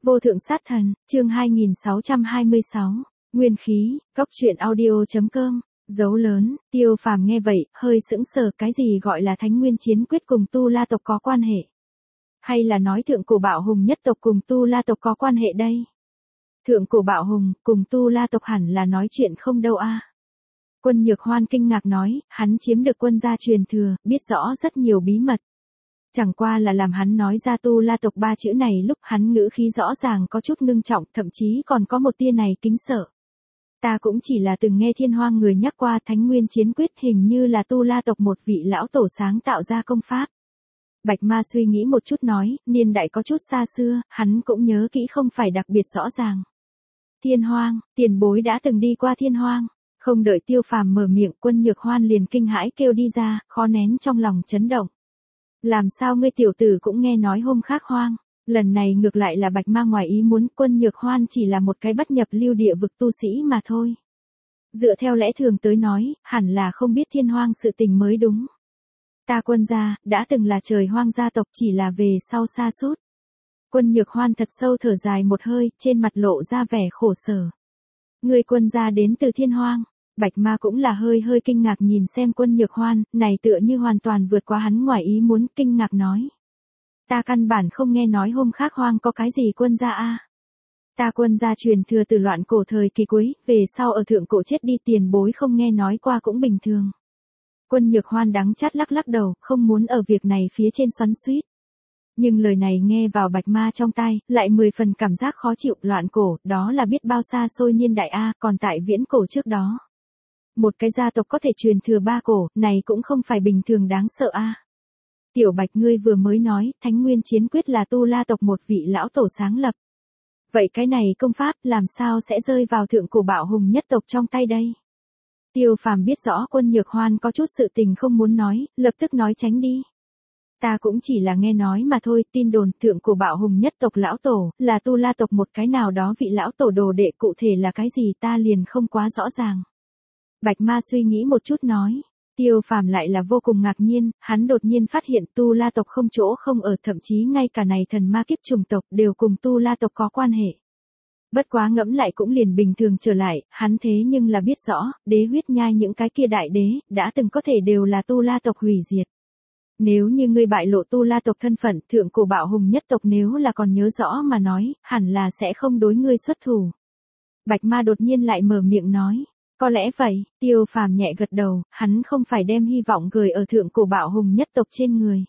Vô thượng sát thần, chương 2626, Nguyên khí, Cốc truyện audio.com, dấu lớn, Tiêu Phàm nghe vậy, hơi sững sờ, cái gì gọi là Thánh Nguyên Chiến Quyết cùng Tu La tộc có quan hệ? Hay là nói thượng cổ Bạo Hùng nhất tộc cùng Tu La tộc có quan hệ đây? Thượng cổ Bạo Hùng cùng Tu La tộc hẳn là nói chuyện không đâu a. Quân Nhược Hoan kinh ngạc nói, hắn chiếm được quân gia truyền thừa, biết rõ rất nhiều bí mật. Chẳng qua là làm hắn nói ra Tu La tộc ba chữ này lúc hắn ngữ khí rõ ràng có chút ngưng trọng, thậm chí còn có một tia này kính sợ. Ta cũng chỉ là từng nghe Thiên Hoang người nhắc qua Thánh Nguyên Chiến Quyết, hình như là Tu La tộc một vị lão tổ sáng tạo ra công pháp. Bạch Ma suy nghĩ một chút nói, niên đại có chút xa xưa, hắn cũng nhớ kỹ không phải đặc biệt rõ ràng. Thiên Hoang, tiền bối đã từng đi qua Thiên Hoang. Không đợi Tiêu Phàm mở miệng, Quân Nhược Hoan liền kinh hãi kêu đi ra, khó nén trong lòng chấn động. Làm sao ngươi tiểu tử cũng nghe nói hôm khác hoang? Lần này ngược lại là Bạch Ma ngoài ý muốn, Quân Nhược Hoan chỉ là một cái bất nhập lưu địa vực tu sĩ mà thôi. Dựa theo lẽ thường tới nói, hẳn là không biết Thiên Hoang sự tình mới đúng. Ta Quân gia, đã từng là trời hoang gia tộc, chỉ là về sau sa sút. Quân Nhược Hoan thật sâu thở dài một hơi, trên mặt lộ ra vẻ khổ sở. Ngươi Quân gia đến từ Thiên Hoang. Bạch Ma cũng là hơi kinh ngạc nhìn xem Quân Nhược Hoan, này tựa như hoàn toàn vượt qua hắn ngoài ý muốn, kinh ngạc nói. Ta căn bản không nghe nói hôm khác hoang có cái gì Quân gia a. Ta Quân gia truyền thừa từ loạn cổ thời kỳ cuối, về sau ở thượng cổ chết đi, tiền bối không nghe nói qua cũng bình thường. Quân Nhược Hoan đắng chát lắc đầu, không muốn ở việc này phía trên xoắn xuýt. Nhưng lời này nghe vào Bạch Ma trong tai, lại 10 phần cảm giác khó chịu, loạn cổ, đó là biết bao xa xôi niên đại a, còn tại viễn cổ trước đó. Một cái gia tộc có thể truyền thừa 3 cổ, này cũng không phải bình thường đáng sợ a. Tiểu Bạch, ngươi vừa mới nói, Thánh Nguyên Chiến Quyết là Tu La tộc một vị lão tổ sáng lập. Vậy cái này công pháp làm sao sẽ rơi vào thượng cổ Bạo Hùng nhất tộc trong tay đây? Tiêu Phàm biết rõ Quân Nhược Hoan có chút sự tình không muốn nói, lập tức nói tránh đi. Ta cũng chỉ là nghe nói mà thôi, tin đồn thượng cổ Bạo Hùng nhất tộc lão tổ, là Tu La tộc một cái nào đó vị lão tổ đồ đệ, cụ thể là cái gì ta liền không quá rõ ràng. Bạch Ma suy nghĩ một chút nói. Tiêu Phàm lại là vô cùng ngạc nhiên, hắn đột nhiên phát hiện Tu La tộc không chỗ không ở, thậm chí ngay cả này thần ma kiếp trùng tộc đều cùng Tu La tộc có quan hệ. Bất quá ngẫm lại cũng liền bình thường trở lại, hắn thế nhưng là biết rõ, đế huyết nhai những cái kia đại đế, đã từng có thể đều là Tu La tộc hủy diệt. Nếu như ngươi bại lộ Tu La tộc thân phận, thượng cổ Bạo Hùng nhất tộc nếu là còn nhớ rõ mà nói, hẳn là sẽ không đối ngươi xuất thủ. Bạch Ma đột nhiên lại mở miệng nói. Có lẽ vậy, Tiêu Phàm nhẹ gật đầu, hắn không phải đem hy vọng gửi ở thượng cổ Bạo Hùng nhất tộc trên người.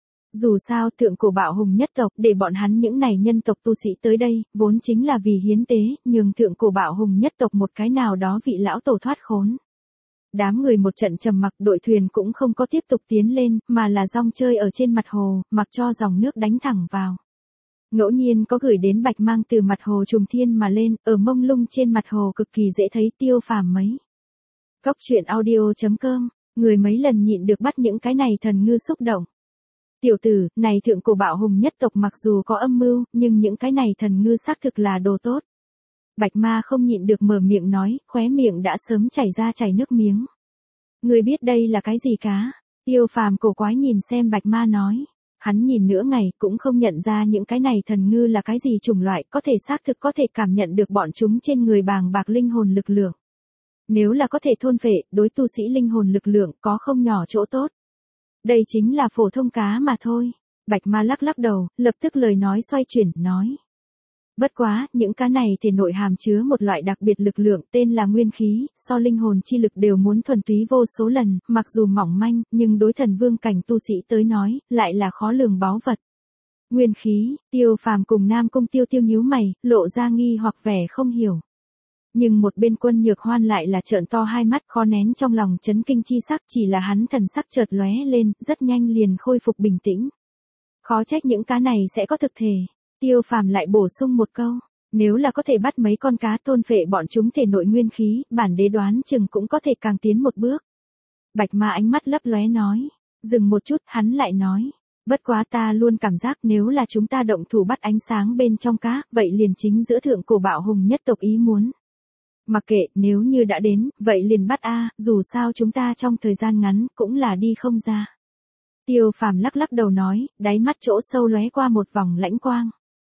Dù sao thượng cổ Bạo Hùng nhất tộc để bọn hắn những này nhân tộc tu sĩ tới đây, vốn chính là vì hiến tế, nhường thượng cổ Bạo Hùng nhất tộc một cái nào đó vị lão tổ thoát khốn. Đám người một trận trầm mặc, đội thuyền cũng không có tiếp tục tiến lên, mà là dong chơi ở trên mặt hồ, mặc cho dòng nước đánh thẳng vào. Ngẫu nhiên có gửi đến bạch mang từ mặt hồ trùng thiên mà lên, ở mông lung trên mặt hồ cực kỳ dễ thấy. Tiêu Phàm mấy. Cốc truyện audio.com, người mấy lần nhịn được bắt những cái này thần ngư xúc động. Tiểu tử, này thượng cổ Bạo Hùng nhất tộc mặc dù có âm mưu, nhưng những cái này thần ngư xác thực là đồ tốt. Bạch Ma không nhịn được mở miệng nói, khóe miệng đã sớm chảy nước miếng. Người biết đây là cái gì cá? Tiêu Phàm cổ quái nhìn xem Bạch Ma nói. Hắn nhìn nửa ngày cũng không nhận ra những cái này thần ngư là cái gì chủng loại, có thể xác thực có thể cảm nhận được bọn chúng trên người bàng bạc linh hồn lực lượng. Nếu là có thể thôn phệ, đối tu sĩ linh hồn lực lượng có không nhỏ chỗ tốt. Đây chính là phổ thông cá mà thôi. Bạch Ma lắc đầu, lập tức lời nói xoay chuyển, nói. Bất quá, những cá này thể nội hàm chứa một loại đặc biệt lực lượng tên là nguyên khí, so linh hồn chi lực đều muốn thuần túy vô số lần, mặc dù mỏng manh, nhưng đối thần vương cảnh tu sĩ tới nói, lại là khó lường báu vật. Nguyên khí, Tiêu Phàm cùng Nam Cung Tiêu nhíu mày, lộ ra nghi hoặc vẻ không hiểu. Nhưng một bên Quân Nhược Hoan lại là trợn to hai mắt, khó nén trong lòng chấn kinh chi sắc, chỉ là hắn thần sắc chợt lóe lên, rất nhanh liền khôi phục bình tĩnh. Khó trách những cá này sẽ có thực thể. Tiêu Phàm lại bổ sung một câu, nếu là có thể bắt mấy con cá thôn phệ bọn chúng thể nội nguyên khí, bản đế đoán chừng cũng có thể càng tiến một bước. Bạch Ma ánh mắt lấp lóe nói, dừng một chút, hắn lại nói, bất quá ta luôn cảm giác nếu là chúng ta động thủ bắt ánh sáng bên trong cá, vậy liền chính giữa thượng cổ Bạo Hùng nhất tộc ý muốn. Mặc kệ, nếu như đã đến, vậy liền bắt a, dù sao chúng ta trong thời gian ngắn cũng là đi không ra. Tiêu Phàm lắc đầu nói, đáy mắt chỗ sâu lóe qua một vòng lãnh quang.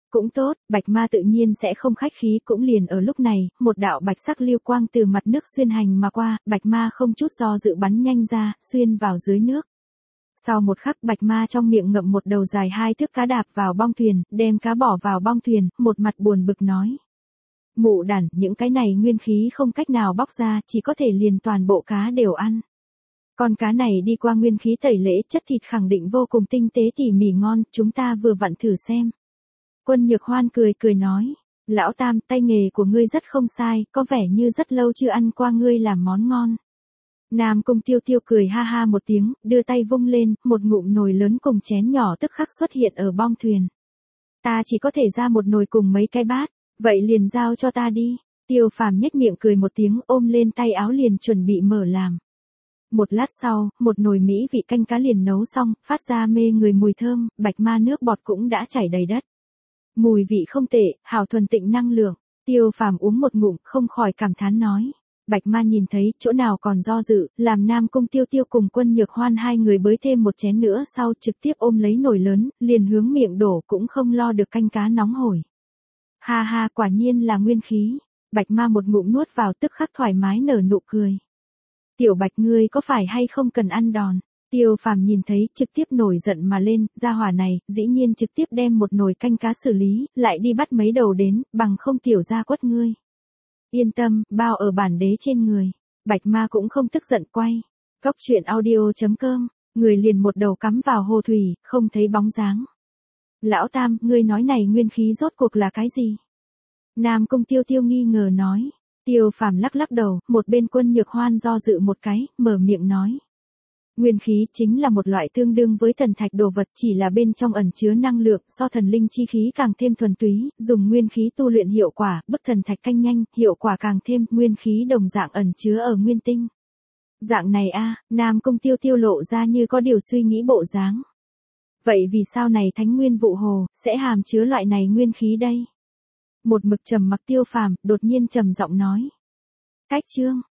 Cũng tốt, bạch ma tự nhiên sẽ không khách khí, cũng liền ở lúc này, một đạo bạch sắc lưu quang từ mặt nước xuyên hành mà qua, bạch ma không chút do dự bắn nhanh ra, xuyên vào dưới nước. Sau một khắc bạch ma trong miệng ngậm một đầu dài 2 thước cá đạp vào bong thuyền, đem cá bỏ vào bong thuyền, một mặt buồn bực nói. Mụ đản, những cái này nguyên khí không cách nào bóc ra, chỉ có thể liền toàn bộ cá đều ăn. Con cá này đi qua nguyên khí tẩy lễ, chất thịt khẳng định vô cùng tinh tế tỉ mỉ ngon, chúng ta vừa vặn thử xem. Quân Nhược Hoan cười cười nói, lão tam, tay nghề của ngươi rất không sai, có vẻ như rất lâu chưa ăn qua ngươi làm món ngon. Nam Cung Tiêu Tiêu cười ha ha một tiếng, đưa tay vung lên, một ngụm nồi lớn cùng chén nhỏ tức khắc xuất hiện ở bong thuyền. Ta chỉ có thể ra một nồi cùng mấy cái bát, vậy liền giao cho ta đi. Tiêu Phàm nhếch miệng cười một tiếng, ôm lên tay áo liền chuẩn bị mở làm. Một lát sau, một nồi mỹ vị canh cá liền nấu xong, phát ra mê người mùi thơm, bạch ma nước bọt cũng đã chảy đầy đất. Mùi vị không tệ, hào thuần tịnh năng lượng. Tiêu Phàm uống một ngụm, không khỏi cảm thán nói. Bạch ma nhìn thấy, chỗ nào còn do dự, làm Nam Cung Tiêu Tiêu cùng Quân Nhược Hoan hai người bới thêm một chén nữa sau trực tiếp ôm lấy nồi lớn, liền hướng miệng đổ cũng không lo được canh cá nóng hổi. Ha ha, quả nhiên là nguyên khí. Bạch ma một ngụm nuốt vào tức khắc thoải mái nở nụ cười. Tiểu Bạch ngươi có phải hay không cần ăn đòn? Tiêu Phàm nhìn thấy, trực tiếp nổi giận mà lên, gia hỏa này, dĩ nhiên trực tiếp đem một nồi canh cá xử lý, lại đi bắt mấy đầu đến, bằng không tiểu gia quất ngươi. Yên tâm, bao ở bản đế trên người. Bạch ma cũng không tức giận quay. Cóc truyện audio.com, người liền một đầu cắm vào hồ thủy, không thấy bóng dáng. Lão Tam, ngươi nói này nguyên khí rốt cuộc là cái gì? Nam Cung Tiêu Tiêu nghi ngờ nói. Tiêu Phàm lắc lắc đầu, một bên Quân Nhược Hoan do dự một cái, mở miệng nói. Nguyên khí chính là một loại tương đương với thần thạch đồ vật, chỉ là bên trong ẩn chứa năng lượng, so thần linh chi khí càng thêm thuần túy, dùng nguyên khí tu luyện hiệu quả, bức thần thạch canh nhanh, hiệu quả càng thêm, nguyên khí đồng dạng ẩn chứa ở nguyên tinh. Dạng này a, Nam Cung Tiêu Tiêu lộ ra như có điều suy nghĩ bộ dáng. Vậy vì sao này Thánh Nguyên Vụ Hồ sẽ hàm chứa loại này nguyên khí đây? Một mực trầm mặc Tiêu Phàm đột nhiên trầm giọng nói. Cách chương